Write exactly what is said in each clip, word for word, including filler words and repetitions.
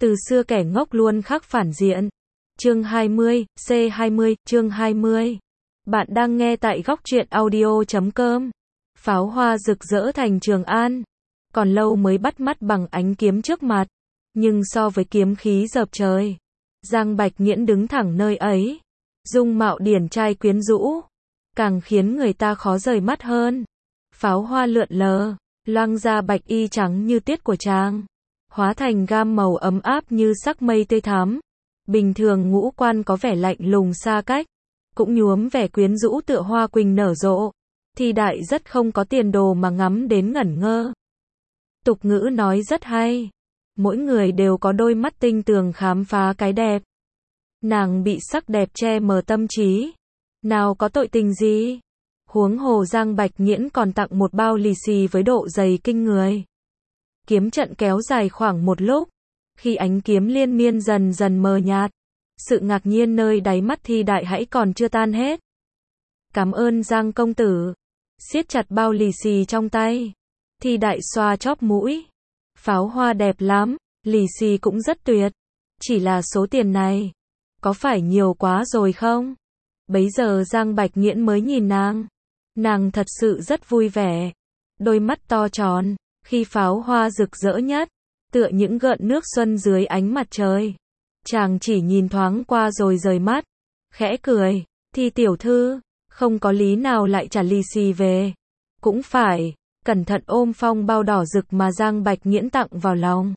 Từ xưa kẻ ngốc luôn khắc phản diện. Chương hai mươi, C hai mươi, chương hai mươi. Bạn đang nghe tại góc truyện audio chấm com. Pháo hoa rực rỡ thành Trường An. Còn lâu mới bắt mắt bằng ánh kiếm trước mặt. Nhưng so với kiếm khí dợp trời, Giang Bạch Nghiễn đứng thẳng nơi ấy. Dung mạo điển trai quyến rũ, càng khiến người ta khó rời mắt hơn. Pháo hoa lượn lờ, loang ra bạch y trắng như tiết của chàng, hóa thành gam màu ấm áp như sắc mây tươi thắm. Bình thường ngũ quan có vẻ lạnh lùng xa cách, cũng nhuốm vẻ quyến rũ tựa hoa quỳnh nở rộ. Thi Đại rất không có tiền đồ mà ngắm đến ngẩn ngơ. Tục ngữ nói rất hay, mỗi người đều có đôi mắt tinh tường khám phá cái đẹp. Nàng bị sắc đẹp che mờ tâm trí, nào có tội tình gì. Huống hồ Giang Bạch Nghiễn còn tặng một bao lì xì với độ dày kinh người. Kiếm trận kéo dài khoảng một lúc, khi ánh kiếm liên miên dần dần mờ nhạt, sự ngạc nhiên nơi đáy mắt Thi Đại hãy còn chưa tan hết. Cảm ơn Giang công tử. Siết chặt bao lì xì trong tay, Thi Đại xoa chóp mũi. Pháo hoa đẹp lắm, lì xì cũng rất tuyệt. Chỉ là số tiền này, có phải nhiều quá rồi không? Bấy giờ Giang Bạch Nghiễn mới nhìn nàng. Nàng thật sự rất vui vẻ. Đôi mắt to tròn, khi pháo hoa rực rỡ nhất, tựa những gợn nước xuân dưới ánh mặt trời. Chàng chỉ nhìn thoáng qua rồi rời mắt, khẽ cười. Thi tiểu thư, không có lý nào lại trả lì xì về. Cũng phải, cẩn thận ôm phong bao đỏ rực mà Giang Bạch Nghiễn tặng vào lòng.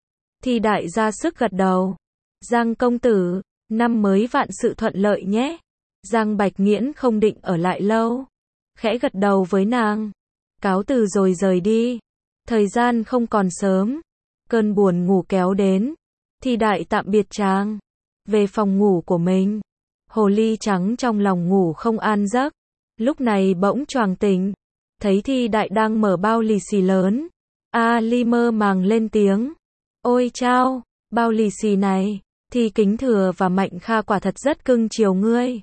Thi Đại ra sức gật đầu. Giang công tử, năm mới vạn sự thuận lợi nhé. Giang Bạch Nghiễn không định ở lại lâu, khẽ gật đầu với nàng. Cáo từ rồi rời đi. Thời gian không còn sớm, cơn buồn ngủ kéo đến. Thi Đại tạm biệt chàng, về phòng ngủ của mình. Hồ ly trắng trong lòng ngủ không an giấc, lúc này bỗng choàng tỉnh, thấy Thi Đại đang mở bao lì xì lớn. A Ly mơ màng lên tiếng. Ôi chao, bao lì xì này, Thi Kính Thừa và Mạnh Kha quả thật rất cưng chiều ngươi.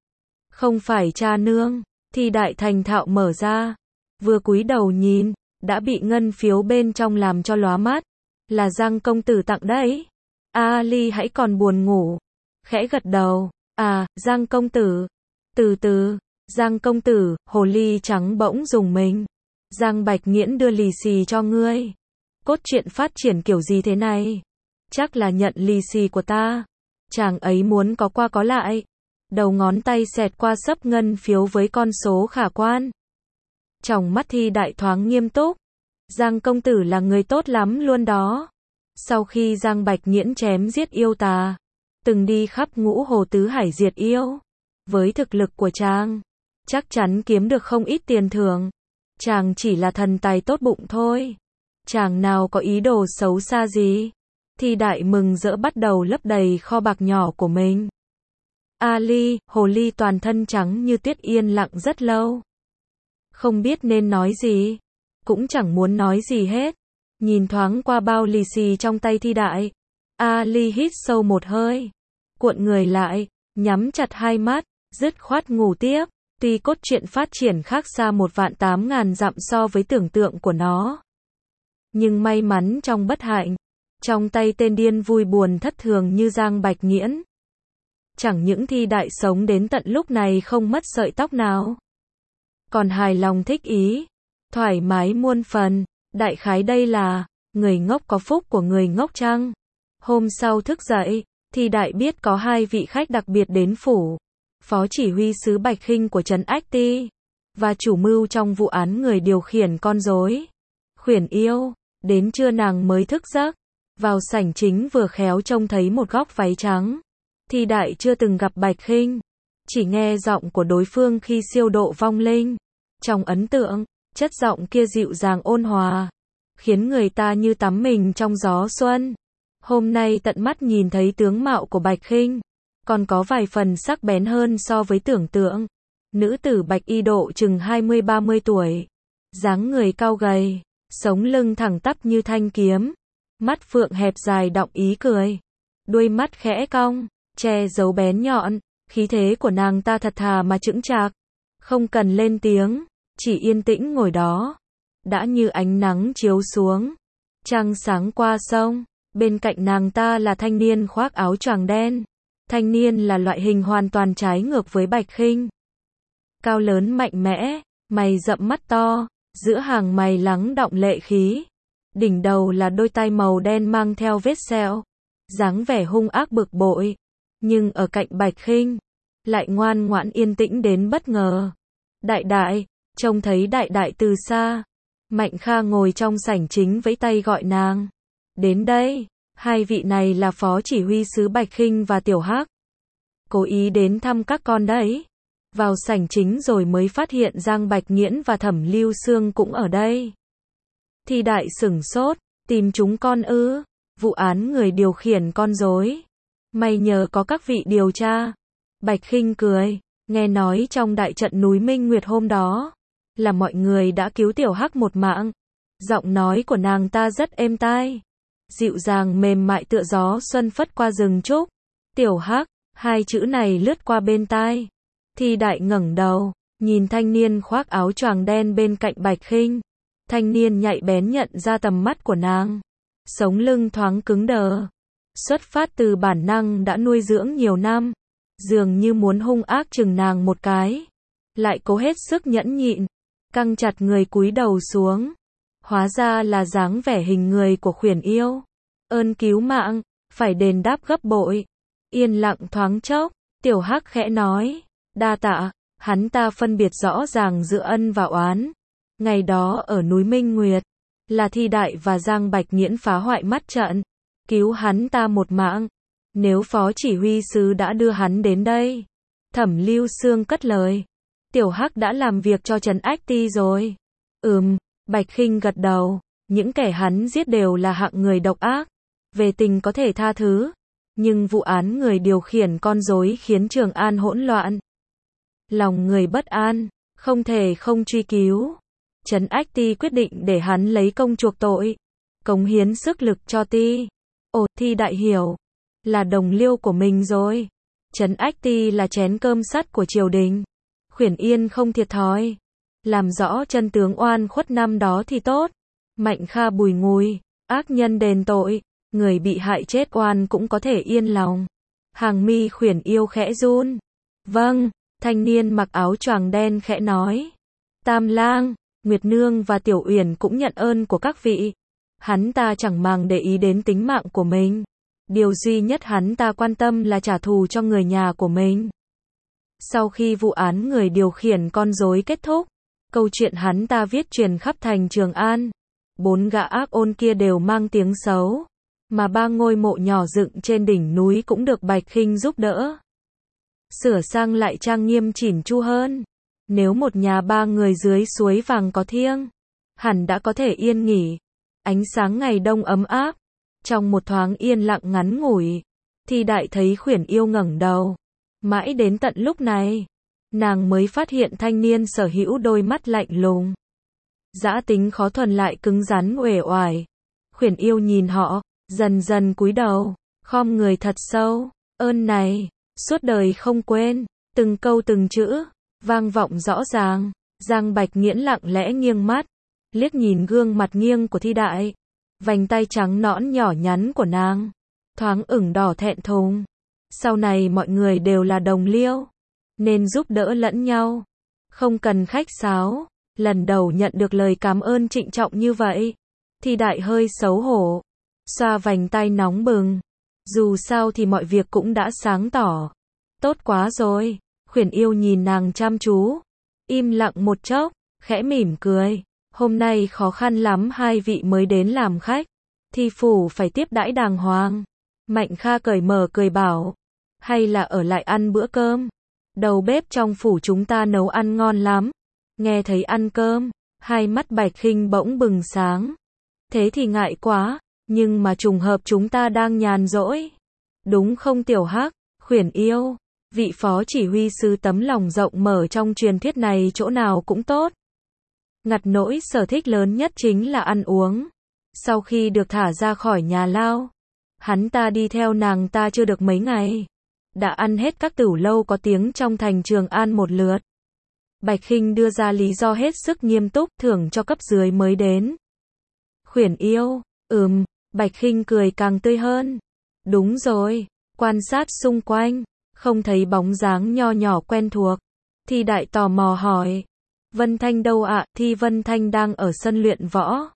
Không phải cha nương. Thi Đại thành thạo mở ra, vừa cúi đầu nhìn, đã bị ngân phiếu bên trong làm cho lóa mắt. Là Giang công tử tặng đấy. A Ly hãy còn buồn ngủ, khẽ gật đầu. À, Giang công tử. Từ từ, Giang công tử. Hồ ly trắng bỗng rùng mình. Giang Bạch Nghiễn đưa lì xì cho ngươi. Cốt truyện phát triển kiểu gì thế này? Chắc là nhận lì xì của ta. Chàng ấy muốn có qua có lại. Đầu ngón tay xẹt qua xấp ngân phiếu với con số khả quan. Trong mắt Thi Đại thoáng nghiêm túc. Giang công tử là người tốt lắm luôn đó. Sau khi Giang Bạch Nghiễn chém giết yêu tà, từng đi khắp ngũ hồ tứ hải diệt yêu, với thực lực của chàng, chắc chắn kiếm được không ít tiền thưởng. Chàng chỉ là thần tài tốt bụng thôi, chàng nào có ý đồ xấu xa gì. Thi Đại mừng rỡ bắt đầu lấp đầy kho bạc nhỏ của mình. A Ly, hồ ly toàn thân trắng như tuyết yên lặng rất lâu, không biết nên nói gì, cũng chẳng muốn nói gì hết. Nhìn thoáng qua bao lì xì trong tay Thi Đại, A Ly hít sâu một hơi, cuộn người lại, nhắm chặt hai mắt, dứt khoát ngủ tiếp. Tuy cốt truyện phát triển khác xa một vạn tám ngàn dặm so với tưởng tượng của nó, nhưng may mắn trong bất hạnh, trong tay tên điên vui buồn thất thường như Giang Bạch Nghiễn, chẳng những Thi Đại sống đến tận lúc này không mất sợi tóc nào, còn hài lòng thích ý, thoải mái muôn phần. Đại khái đây là người ngốc có phúc của người ngốc chăng? Hôm sau thức dậy, Thi Đại biết có hai vị khách đặc biệt đến phủ. Phó chỉ huy sứ Bạch Khinh của trấn Ách Ti, và chủ mưu trong vụ án người điều khiển con rối, Khuyển Yêu. Đến trưa nàng mới thức giấc, vào sảnh chính vừa khéo trông thấy một góc váy trắng. Thi Đại chưa từng gặp Bạch Khinh, chỉ nghe giọng của đối phương khi siêu độ vong linh. Trong ấn tượng, chất giọng kia dịu dàng ôn hòa, khiến người ta như tắm mình trong gió xuân. Hôm nay tận mắt nhìn thấy tướng mạo của Bạch Khinh, còn có vài phần sắc bén hơn so với tưởng tượng. Nữ tử Bạch Y độ chừng hai mươi ba mươi tuổi, dáng người cao gầy, sống lưng thẳng tắp như thanh kiếm, mắt phượng hẹp dài đọng ý cười, đuôi mắt khẽ cong, che giấu bén nhọn. Khí thế của nàng ta thật thà mà chững chạc, không cần lên tiếng, chỉ yên tĩnh ngồi đó. Đã như ánh nắng chiếu xuống, trăng sáng qua sông, Bên cạnh nàng ta là thanh niên khoác áo choàng đen. Thanh niên là loại hình hoàn toàn trái ngược với Bạch Khinh. Cao lớn mạnh mẽ, mày rậm mắt to, giữa hàng mày lắng đọng lệ khí. Đỉnh đầu là đôi tai màu đen mang theo vết sẹo, dáng vẻ hung ác bực bội. Nhưng ở cạnh Bạch Khinh, lại ngoan ngoãn yên tĩnh đến bất ngờ. Đại đại, trông thấy đại đại từ xa. Mạnh Kha ngồi trong sảnh chính vẫy tay gọi nàng. Đến đây, hai vị này là phó chỉ huy sứ Bạch Khinh và Tiểu Hắc. Cố ý đến thăm các con đấy. Vào sảnh chính rồi mới phát hiện Giang Bạch Nghiễn và Thẩm Lưu Xương cũng ở đây. Thi đại sửng sốt, tìm chúng con ư? Vụ án người điều khiển con rối. May nhờ có các vị điều tra. Bạch Khinh cười, nghe nói trong đại trận núi Minh Nguyệt hôm đó, là mọi người đã cứu Tiểu Hắc một mạng. Giọng nói của nàng ta rất êm tai, dịu dàng mềm mại tựa gió xuân phất qua rừng trúc. Tiểu Hắc, hai chữ này lướt qua bên tai. Thi đại ngẩng đầu, nhìn thanh niên khoác áo choàng đen bên cạnh Bạch Khinh. Thanh niên nhạy bén nhận ra tầm mắt của nàng. Sống lưng thoáng cứng đờ. Xuất phát từ bản năng đã nuôi dưỡng nhiều năm. Dường như muốn hung ác chừng nàng một cái. Lại cố hết sức nhẫn nhịn. Căng chặt người cúi đầu xuống. Hóa ra là dáng vẻ hình người của Khuyển Yêu. Ơn cứu mạng, phải đền đáp gấp bội. Yên lặng thoáng chốc, Tiểu Hắc khẽ nói. Đa tạ, hắn ta phân biệt rõ ràng giữa ân và oán. Ngày đó ở núi Minh Nguyệt, là Thi đại và Giang Bạch Nghiễn phá hoại mắt trận, cứu hắn ta một mạng. Nếu phó chỉ huy sứ đã đưa hắn đến đây. Thẩm Lưu Xương cất lời. Tiểu Hắc đã làm việc cho Trấn Ách Ti rồi. Ừm, Bạch Khinh gật đầu. Những kẻ hắn giết đều là hạng người độc ác. Về tình có thể tha thứ. Nhưng vụ án người điều khiển con rối khiến Trường An hỗn loạn. Lòng người bất an, không thể không truy cứu. Trấn Ách Ti quyết định để hắn lấy công chuộc tội. Cống hiến sức lực cho Ti. Ồ, Thi đại hiểu. Là đồng liêu của mình rồi. Trấn Ách Ti là chén cơm sắt của triều đình. Khuyển Yên không thiệt thòi. Làm rõ chân tướng oan khuất năm đó thì tốt. Mạnh Kha bùi ngùi. Ác nhân đền tội. Người bị hại chết oan cũng có thể yên lòng. Hàng mi Khuyển Yêu khẽ run. Vâng, thanh niên mặc áo choàng đen khẽ nói. Tam lang, Nguyệt Nương và Tiểu Uyển cũng nhận ơn của các vị. Hắn ta chẳng màng để ý đến tính mạng của mình. Điều duy nhất hắn ta quan tâm là trả thù cho người nhà của mình. Sau khi vụ án người điều khiển con rối kết thúc, câu chuyện hắn ta viết truyền khắp thành Trường An. Bốn gã ác ôn kia đều mang tiếng xấu. Mà ba ngôi mộ nhỏ dựng trên đỉnh núi cũng được Bạch Khinh giúp đỡ. Sửa sang lại trang nghiêm chỉn chu hơn. Nếu một nhà ba người dưới suối vàng có thiêng, hẳn đã có thể yên nghỉ. Ánh sáng ngày đông ấm áp. Trong một thoáng yên lặng ngắn ngủi, Thi đại thấy Khuyển Yêu ngẩng đầu. Mãi đến tận lúc này, nàng mới phát hiện thanh niên sở hữu đôi mắt lạnh lùng. Dã tính khó thuần lại cứng rắn uể oải. Khuyển Yêu nhìn họ, dần dần cúi đầu, khom người thật sâu. Ơn này, suốt đời không quên. Từng câu từng chữ, vang vọng rõ ràng. Giang Bạch Nghiễn lặng lẽ nghiêng mắt, liếc nhìn gương mặt nghiêng của Thi đại. Vành tay trắng nõn nhỏ nhắn của nàng, thoáng ửng đỏ thẹn thùng. Sau này mọi người đều là đồng liêu, nên giúp đỡ lẫn nhau. Không cần khách sáo. Lần đầu nhận được lời cảm ơn trịnh trọng như vậy. Thi đại hơi xấu hổ, xoa vành tay nóng bừng. Dù sao thì mọi việc cũng đã sáng tỏ. Tốt quá rồi. Khuyển Yêu nhìn nàng chăm chú, im lặng một chốc, khẽ mỉm cười. Hôm nay khó khăn lắm hai vị mới đến làm khách. Thi phủ phải tiếp đãi đàng hoàng. Mạnh Kha cởi mở cười bảo. Hay là ở lại ăn bữa cơm. Đầu bếp trong phủ chúng ta nấu ăn ngon lắm. Nghe thấy ăn cơm, hai mắt Bạch Khinh bỗng bừng sáng. Thế thì ngại quá, nhưng mà trùng hợp chúng ta đang nhàn rỗi. Đúng không Tiểu Hắc? Khuyển Yêu, vị phó chỉ huy sứ tấm lòng rộng mở trong truyền thuyết này chỗ nào cũng tốt. Ngặt nỗi sở thích lớn nhất chính là ăn uống. Sau khi được thả ra khỏi nhà lao, hắn ta đi theo nàng ta chưa được mấy ngày, đã ăn hết các tửu lâu có tiếng trong thành Trường An một lượt. Bạch Khinh đưa ra lý do hết sức nghiêm túc, thưởng cho cấp dưới mới đến. Khuyển Yêu, ừm, Bạch Khinh cười càng tươi hơn. Đúng rồi, quan sát xung quanh, không thấy bóng dáng nho nhỏ quen thuộc. Thi Đại tò mò hỏi. Vân Thanh đâu ạ? Thi Vân Thanh đang ở sân luyện võ.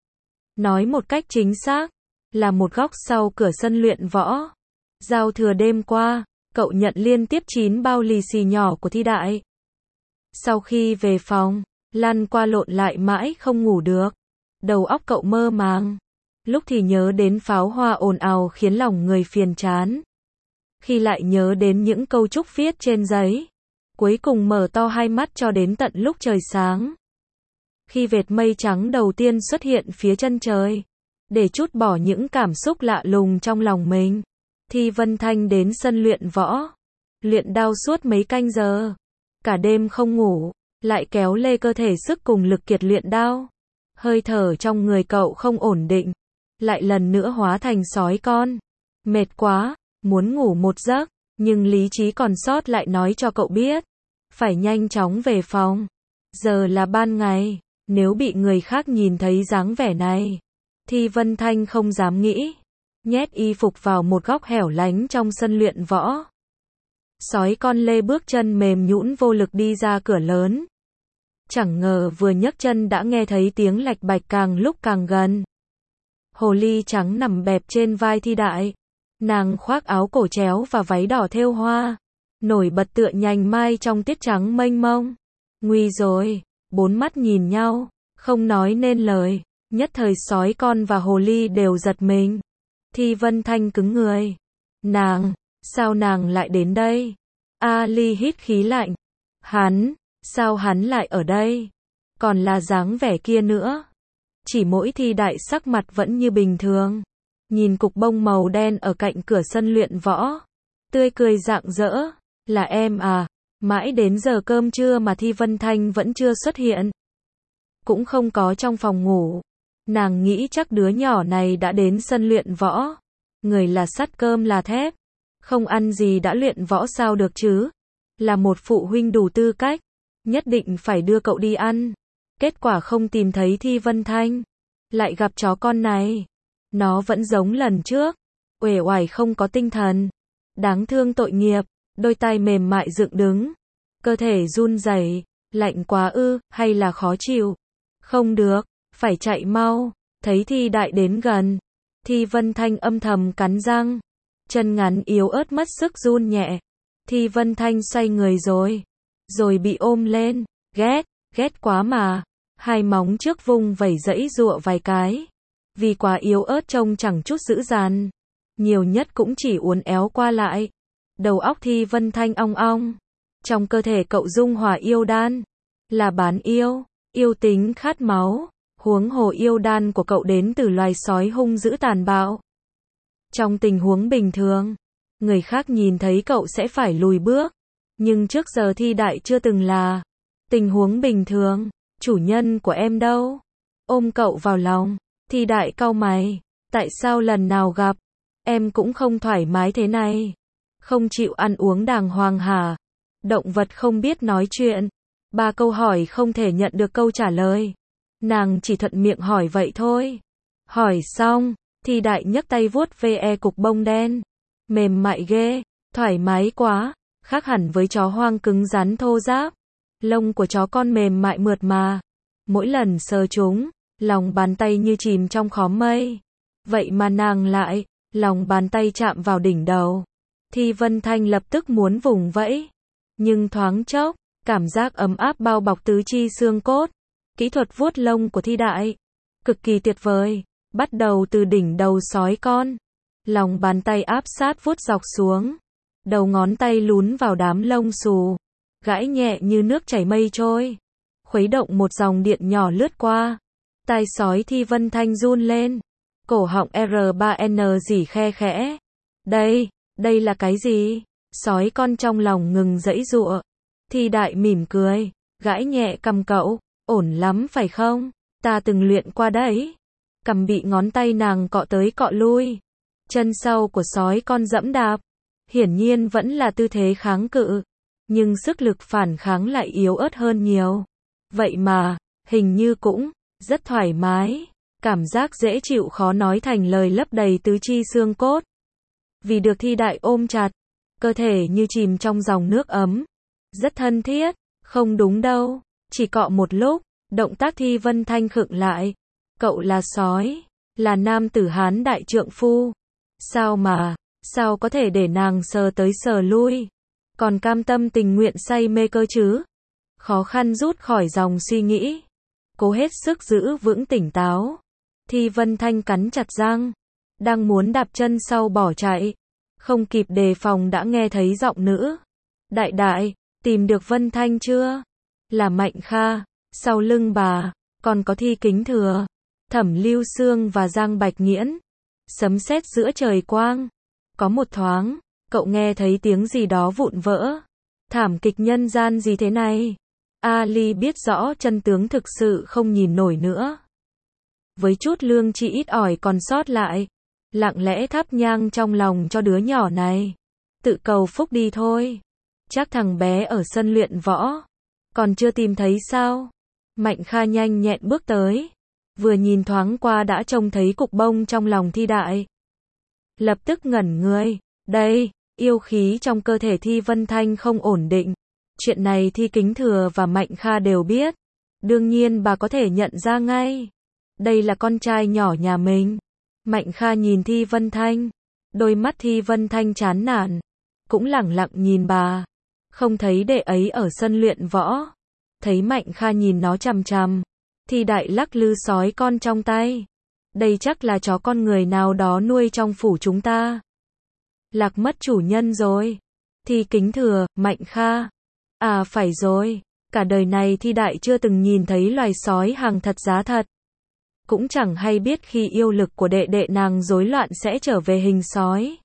Nói một cách chính xác, là một góc sau cửa sân luyện võ. Giao thừa đêm qua, cậu nhận liên tiếp chín bao lì xì nhỏ của Thi Đại. Sau khi về phòng, lăn qua lộn lại mãi không ngủ được. Đầu óc cậu mơ màng. Lúc thì nhớ đến pháo hoa ồn ào khiến lòng người phiền chán. Khi lại nhớ đến những câu chúc viết trên giấy. Cuối cùng mở to hai mắt cho đến tận lúc trời sáng. Khi vệt mây trắng đầu tiên xuất hiện phía chân trời, để trút bỏ những cảm xúc lạ lùng trong lòng mình, Thi Vân Thanh đến sân luyện võ. Luyện đao suốt mấy canh giờ. Cả đêm không ngủ, lại kéo lê cơ thể sức cùng lực kiệt luyện đao. Hơi thở trong người cậu không ổn định, lại lần nữa hóa thành sói con. Mệt quá, muốn ngủ một giấc, nhưng lý trí còn sót lại nói cho cậu biết, phải nhanh chóng về phòng. Giờ là ban ngày, nếu bị người khác nhìn thấy dáng vẻ này, Thi Vân Thanh không dám nghĩ. Nhét y phục vào một góc hẻo lánh trong sân luyện võ. Sói con lê bước chân mềm nhũn vô lực đi ra cửa lớn. Chẳng ngờ vừa nhấc chân đã nghe thấy tiếng lạch bạch càng lúc càng gần. Hồ ly trắng nằm bẹp trên vai Thi Đại. Nàng khoác áo cổ chéo và váy đỏ thêu hoa, nổi bật tựa nhành mai trong tiết trắng mênh mông. Nguy rồi, bốn mắt nhìn nhau, không nói nên lời, nhất thời sói con và hồ ly đều giật mình. Thi Vân Thanh cứng người. Nàng, sao nàng lại đến đây? Ali hít khí lạnh. Hắn, sao hắn lại ở đây? Còn là dáng vẻ kia nữa. Chỉ mỗi Thi Đại sắc mặt vẫn như bình thường. Nhìn cục bông màu đen ở cạnh cửa sân luyện võ. Tươi cười rạng rỡ. Là em à? Mãi đến giờ cơm trưa mà Thi Vân Thanh vẫn chưa xuất hiện. Cũng không có trong phòng ngủ. Nàng nghĩ chắc đứa nhỏ này đã đến sân luyện võ. Người là sắt cơm là thép. Không ăn gì đã luyện võ sao được chứ? Là một phụ huynh đủ tư cách. Nhất định phải đưa cậu đi ăn. Kết quả không tìm thấy Thi Vân Thanh. Lại gặp chó con này. Nó vẫn giống lần trước. Uể oải không có tinh thần. Đáng thương tội nghiệp. Đôi tay mềm mại dựng đứng. Cơ thể run rẩy. Lạnh quá ư, hay là khó chịu? Không được, phải chạy mau. Thấy Thi Đại đến gần. Thi Vân Thanh âm thầm cắn răng. Chân ngắn yếu ớt mất sức run nhẹ. Thi Vân Thanh xoay người rồi. Rồi bị ôm lên. Ghét, ghét quá mà. Hai móng trước vung vẩy dẫy dụa vài cái. Vì quá yếu ớt trông chẳng chút dữ dằn. Nhiều nhất cũng chỉ uốn éo qua lại. Đầu óc Thi Vân Thanh ong ong. Trong cơ thể cậu dung hỏa yêu đan. Là bán yêu. Yêu tính khát máu. Huống hồ yêu đan của cậu đến từ loài sói hung dữ tàn bạo. Trong tình huống bình thường, người khác nhìn thấy cậu sẽ phải lùi bước. Nhưng trước giờ Thi Đại chưa từng là tình huống bình thường. Chủ nhân của em đâu? Ôm cậu vào lòng. Thi Đại cau mày. Tại sao lần nào gặp, em cũng không thoải mái thế này? Không chịu ăn uống đàng hoàng hả? Động vật không biết nói chuyện. Ba câu hỏi không thể nhận được câu trả lời. Nàng chỉ thuận miệng hỏi vậy thôi. Hỏi xong, Thi Đại nhấc tay vuốt ve cục bông đen. Mềm mại ghê, thoải mái quá, khác hẳn với chó hoang cứng rắn thô ráp. Lông của chó con mềm mại mượt mà. Mỗi lần sờ chúng, lòng bàn tay như chìm trong khóm mây. Vậy mà nàng lại, lòng bàn tay chạm vào đỉnh đầu. Thi Vân Thanh lập tức muốn vùng vẫy. Nhưng thoáng chốc, cảm giác ấm áp bao bọc tứ chi xương cốt. Kỹ thuật vuốt lông của Thi Đại cực kỳ tuyệt vời. Bắt đầu từ đỉnh đầu sói con. Lòng bàn tay áp sát vuốt dọc xuống. Đầu ngón tay lún vào đám lông xù. Gãi nhẹ như nước chảy mây trôi. Khuấy động một dòng điện nhỏ lướt qua. Tai sói Thi Vân Thanh run lên. Cổ họng R ba N rỉ khe khẽ. Đây, đây là cái gì? Sói con trong lòng ngừng giãy giụa. Thi Đại mỉm cười. Gãi nhẹ cằm cậu. Ổn lắm phải không? Ta từng luyện qua đấy. Cằm bị ngón tay nàng cọ tới cọ lui. Chân sau của sói con dẫm đạp. Hiển nhiên vẫn là tư thế kháng cự. Nhưng sức lực phản kháng lại yếu ớt hơn nhiều. Vậy mà, hình như cũng rất thoải mái. Cảm giác dễ chịu khó nói thành lời lấp đầy tứ chi xương cốt. Vì được Thi Đại ôm chặt, cơ thể như chìm trong dòng nước ấm. Rất thân thiết, không đúng đâu. Chỉ cọ một lúc, động tác Thi Vân Thanh khựng lại. Cậu là sói, là nam tử Hán đại trượng phu. Sao mà, sao có thể để nàng sờ tới sờ lui, còn cam tâm tình nguyện say mê cơ chứ? Khó khăn rút khỏi dòng suy nghĩ, cố hết sức giữ vững tỉnh táo. Thi Vân Thanh cắn chặt răng, đang muốn đạp chân sau bỏ chạy, không kịp đề phòng đã nghe thấy giọng nữ. Đại đại, tìm được Vân Thanh chưa? Là Mạnh Kha. Sau lưng bà, còn có Thi Kính Thừa, Thẩm Lưu Xương và Giang Bạch Nghiễn. Sấm sét giữa trời quang. Có một thoáng, cậu nghe thấy tiếng gì đó vụn vỡ. Thảm kịch nhân gian gì thế này? Ali biết rõ chân tướng thực sự không nhìn nổi nữa. Với chút lương tri ít ỏi còn sót lại, lặng lẽ thắp nhang trong lòng cho đứa nhỏ này. Tự cầu phúc đi thôi. Chắc thằng bé ở sân luyện võ. Còn chưa tìm thấy sao? Mạnh Kha nhanh nhẹn bước tới. Vừa nhìn thoáng qua đã trông thấy cục bông trong lòng Thi Đại. Lập tức ngẩn người. Đây, yêu khí trong cơ thể Thi Vân Thanh không ổn định. Chuyện này Thi Kính Thừa và Mạnh Kha đều biết. Đương nhiên bà có thể nhận ra ngay. Đây là con trai nhỏ nhà mình. Mạnh Kha nhìn Thi Vân Thanh. Đôi mắt Thi Vân Thanh chán nản. Cũng lẳng lặng nhìn bà. Không thấy đệ ấy ở sân luyện võ. Thấy Mạnh Kha nhìn nó chằm chằm. Thi Đại lắc lư sói con trong tay. Đây chắc là chó con người nào đó nuôi trong phủ chúng ta. Lạc mất chủ nhân rồi. Thi Kính Thừa, Mạnh Kha. À phải rồi. Cả đời này Thi Đại chưa từng nhìn thấy loài sói hàng thật giá thật. Cũng chẳng hay biết khi yêu lực của đệ đệ nàng rối loạn sẽ trở về hình sói.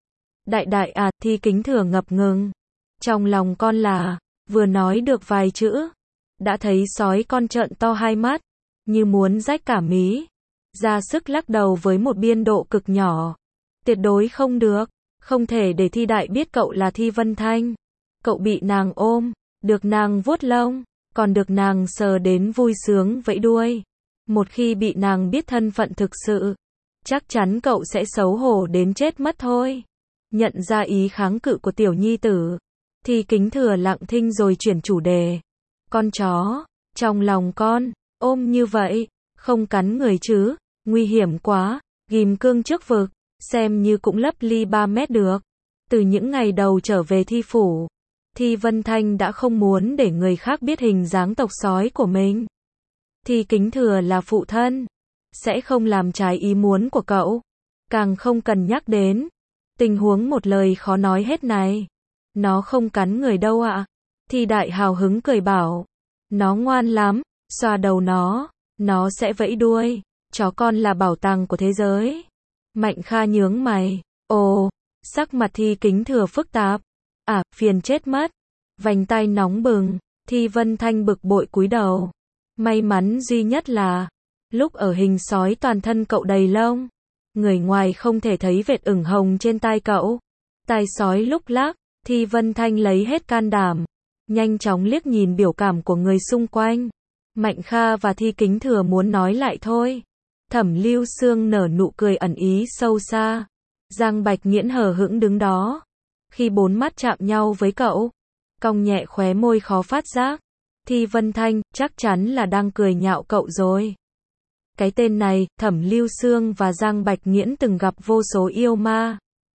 Đại đại à, Thi Kính Thừa ngập ngừng. Trong lòng con là, vừa nói được vài chữ, đã thấy sói con trợn to hai mắt, như muốn rách cả mí. Ra sức lắc đầu với một biên độ cực nhỏ. Tuyệt đối không được, không thể để Thi Đại biết cậu là Thi Vân Thanh. Cậu bị nàng ôm, được nàng vuốt lông, còn được nàng sờ đến vui sướng vẫy đuôi. Một khi bị nàng biết thân phận thực sự, chắc chắn cậu sẽ xấu hổ đến chết mất thôi. Nhận ra ý kháng cự của tiểu nhi tử, Thi Kính Thừa lặng thinh rồi chuyển chủ đề. Con chó, trong lòng con, ôm như vậy, không cắn người chứ, nguy hiểm quá, ghim cương trước vực, xem như cũng lấp ly ba mét được. Từ những ngày đầu trở về Thi phủ, Thi Vân Thanh đã không muốn để người khác biết hình dáng tộc sói của mình. Thi Kính Thừa là phụ thân, sẽ không làm trái ý muốn của cậu, càng không cần nhắc đến. Tình huống một lời khó nói hết này. Nó không cắn người đâu ạ. Thi Đại hào hứng cười bảo. Nó ngoan lắm, xoa đầu nó, nó sẽ vẫy đuôi. Chó con là bảo tàng của thế giới. Mạnh Kha nhướng mày. Ồ, sắc mặt Thi Kính Thừa phức tạp. À, phiền chết mất. Vành tai nóng bừng, Thi Vân Thanh bực bội cúi đầu. May mắn duy nhất là, lúc ở hình sói toàn thân cậu đầy lông. Người ngoài không thể thấy vệt ửng hồng trên tai cậu. Tai sói lúc lắc, Thi Vân Thanh lấy hết can đảm. Nhanh chóng liếc nhìn biểu cảm của người xung quanh. Mạnh Kha và Thi Kính Thừa muốn nói lại thôi. Thẩm Lưu Xương nở nụ cười ẩn ý sâu xa. Giang Bạch Nghiễn hờ hững đứng đó. Khi bốn mắt chạm nhau với cậu, cong nhẹ khóe môi khó phát giác. Thi Vân Thanh, chắc chắn là đang cười nhạo cậu rồi. Cái tên này, Thẩm Lưu Xương và Giang Bạch Nghiễn từng gặp vô số yêu ma.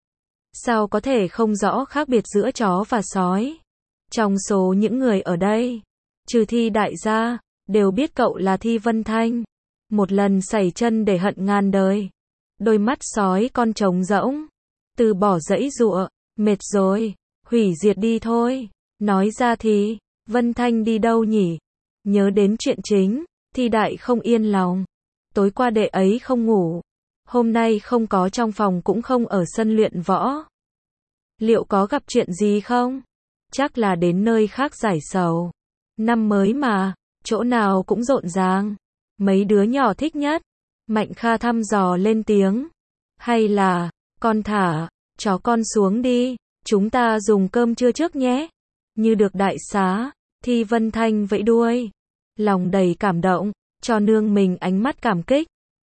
Sao có thể không rõ khác biệt giữa chó và sói? Trong số những người ở đây, trừ Thi Đại gia, đều biết cậu là Thi Vân Thanh. Một lần sẩy chân để hận ngàn đời. Đôi mắt sói con trống rỗng. Từ bỏ dãy dụa, mệt rồi, hủy diệt đi thôi. Nói ra thì, Vân Thanh đi đâu nhỉ? Nhớ đến chuyện chính, Thi Đại không yên lòng. Tối qua đệ ấy không ngủ. Hôm nay không có trong phòng cũng không ở sân luyện võ. Liệu có gặp chuyện gì không? Chắc là đến nơi khác giải sầu. Năm mới mà, chỗ nào cũng rộn ràng. Mấy đứa nhỏ thích nhất. Mạnh Kha thăm dò lên tiếng. Hay là, con thả, chó con xuống đi. Chúng ta dùng cơm trưa trước nhé. Như được đại xá, Thi Vân Thanh vẫy đuôi. Lòng đầy cảm động, cho nương mình ánh mắt cảm kích.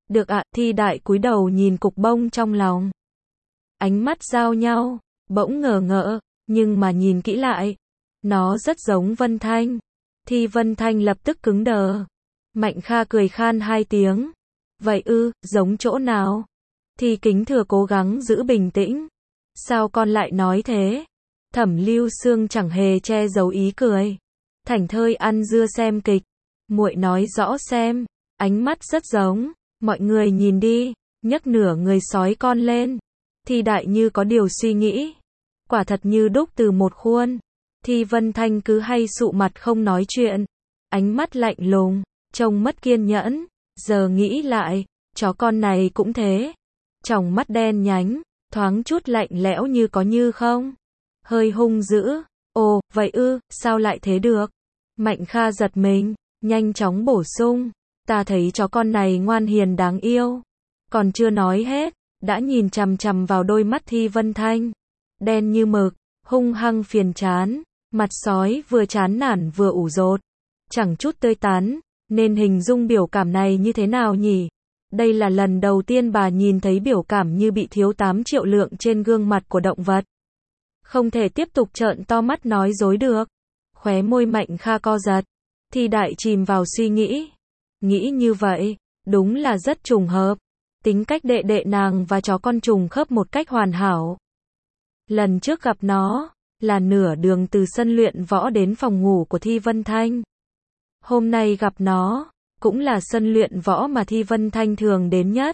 Được ạ, Thi Đại cúi đầu nhìn cục bông trong lòng. Ánh mắt giao nhau, bỗng ngờ ngợ, nhưng mà nhìn kỹ lại, nó rất giống Vân Thanh. Thi Vân Thanh lập tức cứng đờ. Mạnh Kha cười khan hai tiếng. Vậy ư, giống chỗ nào? Thi Kính Thừa cố gắng giữ bình tĩnh. Sao con lại nói thế? Thẩm Lưu Sương chẳng hề che giấu ý cười. Thảnh thơi ăn dưa xem kịch. Muội nói rõ xem, ánh mắt rất giống. Mọi người nhìn đi, nhấc nửa người sói con lên. Thi Đại như có điều suy nghĩ. Quả thật như đúc từ một khuôn. Thi Vân Thanh cứ hay sụ mặt không nói chuyện. Ánh mắt lạnh lùng, trông mất kiên nhẫn. Giờ nghĩ lại, chó con này cũng thế. Tròng mắt đen nhánh, thoáng chút lạnh lẽo như có như không. Hơi hung dữ. Ồ, vậy ư, sao lại thế được? Mạnh Kha giật mình, nhanh chóng bổ sung. Ta thấy chó con này ngoan hiền đáng yêu. Còn chưa nói hết, đã nhìn chằm chằm vào đôi mắt Thi Vân Thanh. Đen như mực, hung hăng phiền chán. Mặt sói vừa chán nản vừa ủ rột. Chẳng chút tươi tắn, nên hình dung biểu cảm này như thế nào nhỉ? Đây là lần đầu tiên bà nhìn thấy biểu cảm như bị thiếu tám triệu lượng trên gương mặt của động vật. Không thể tiếp tục trợn to mắt nói dối được. Khóe môi Mạnh Kha co giật. Thi Đại chìm vào suy nghĩ. Nghĩ như vậy, đúng là rất trùng hợp. Tính cách đệ đệ nàng và chó con trùng khớp một cách hoàn hảo. Lần trước gặp nó, là nửa đường từ sân luyện võ đến phòng ngủ của Thi Vân Thanh. Hôm nay gặp nó, cũng là sân luyện võ mà Thi Vân Thanh thường đến nhất.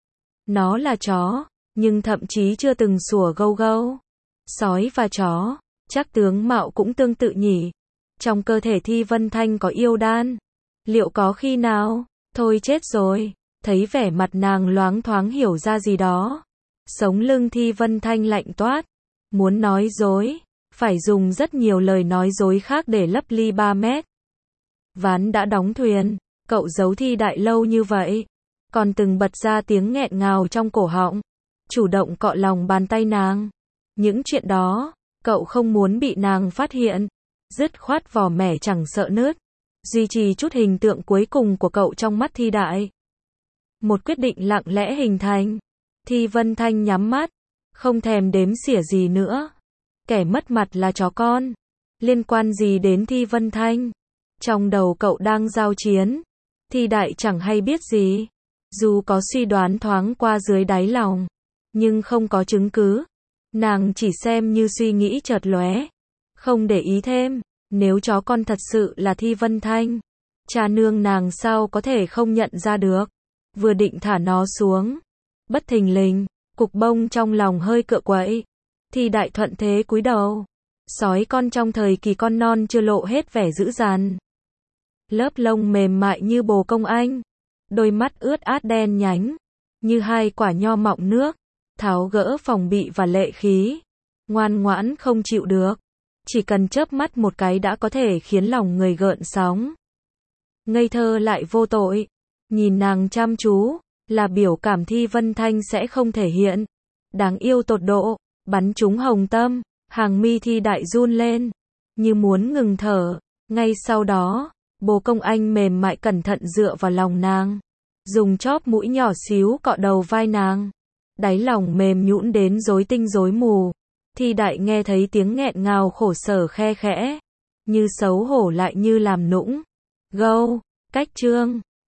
Nó là chó, nhưng thậm chí chưa từng sủa gâu gâu. Sói và chó, chắc tướng mạo cũng tương tự nhỉ. Trong cơ thể Thi Vân Thanh có yêu đan. Liệu có khi nào? Thôi chết rồi. Thấy vẻ mặt nàng loáng thoáng hiểu ra gì đó. Sống lưng Thi Vân Thanh lạnh toát. Muốn nói dối, phải dùng rất nhiều lời nói dối khác để lấp ly ba mét. Ván đã đóng thuyền, cậu giấu Thi Đại lâu như vậy. Còn từng bật ra tiếng nghẹn ngào trong cổ họng. Chủ động cọ lòng bàn tay nàng. Những chuyện đó, cậu không muốn bị nàng phát hiện. Dứt khoát vỏ mẻ chẳng sợ nứt. Duy trì chút hình tượng cuối cùng của cậu trong mắt Thi Đại. Một quyết định lặng lẽ hình thành. Thi Vân Thanh nhắm mắt. Không thèm đếm xỉa gì nữa. Kẻ mất mặt là chó con. Liên quan gì đến Thi Vân Thanh? Trong đầu cậu đang giao chiến. Thi Đại chẳng hay biết gì. Dù có suy đoán thoáng qua dưới đáy lòng, nhưng không có chứng cứ. Nàng chỉ xem như suy nghĩ chợt lóe. Không để ý thêm. Nếu chó con thật sự là Thi Vân Thanh, cha nương nàng sao có thể không nhận ra được. Vừa định thả nó xuống, bất thình lình, cục bông trong lòng hơi cựa quậy. Thi Đại thuận thế cúi đầu. Sói con trong thời kỳ con non chưa lộ hết vẻ dữ dằn. Lớp lông mềm mại như bồ công anh. Đôi mắt ướt át đen nhánh, như hai quả nho mọng nước. Tháo gỡ phòng bị và lệ khí. Ngoan ngoãn không chịu được. Chỉ cần chớp mắt một cái đã có thể khiến lòng người gợn sóng. Ngây thơ lại vô tội. Nhìn nàng chăm chú, là biểu cảm Thi Vân Thanh sẽ không thể hiện. Đáng yêu tột độ, bắn trúng hồng tâm, hàng mi Thi Đại run lên, như muốn ngừng thở. Ngay sau đó, bồ công anh mềm mại cẩn thận dựa vào lòng nàng, dùng chóp mũi nhỏ xíu cọ đầu vai nàng. Đáy lòng mềm nhũn đến rối tinh rối mù. Thi Đại nghe thấy tiếng nghẹn ngào khổ sở khe khẽ, như xấu hổ lại như làm nũng. Gâu, cách chương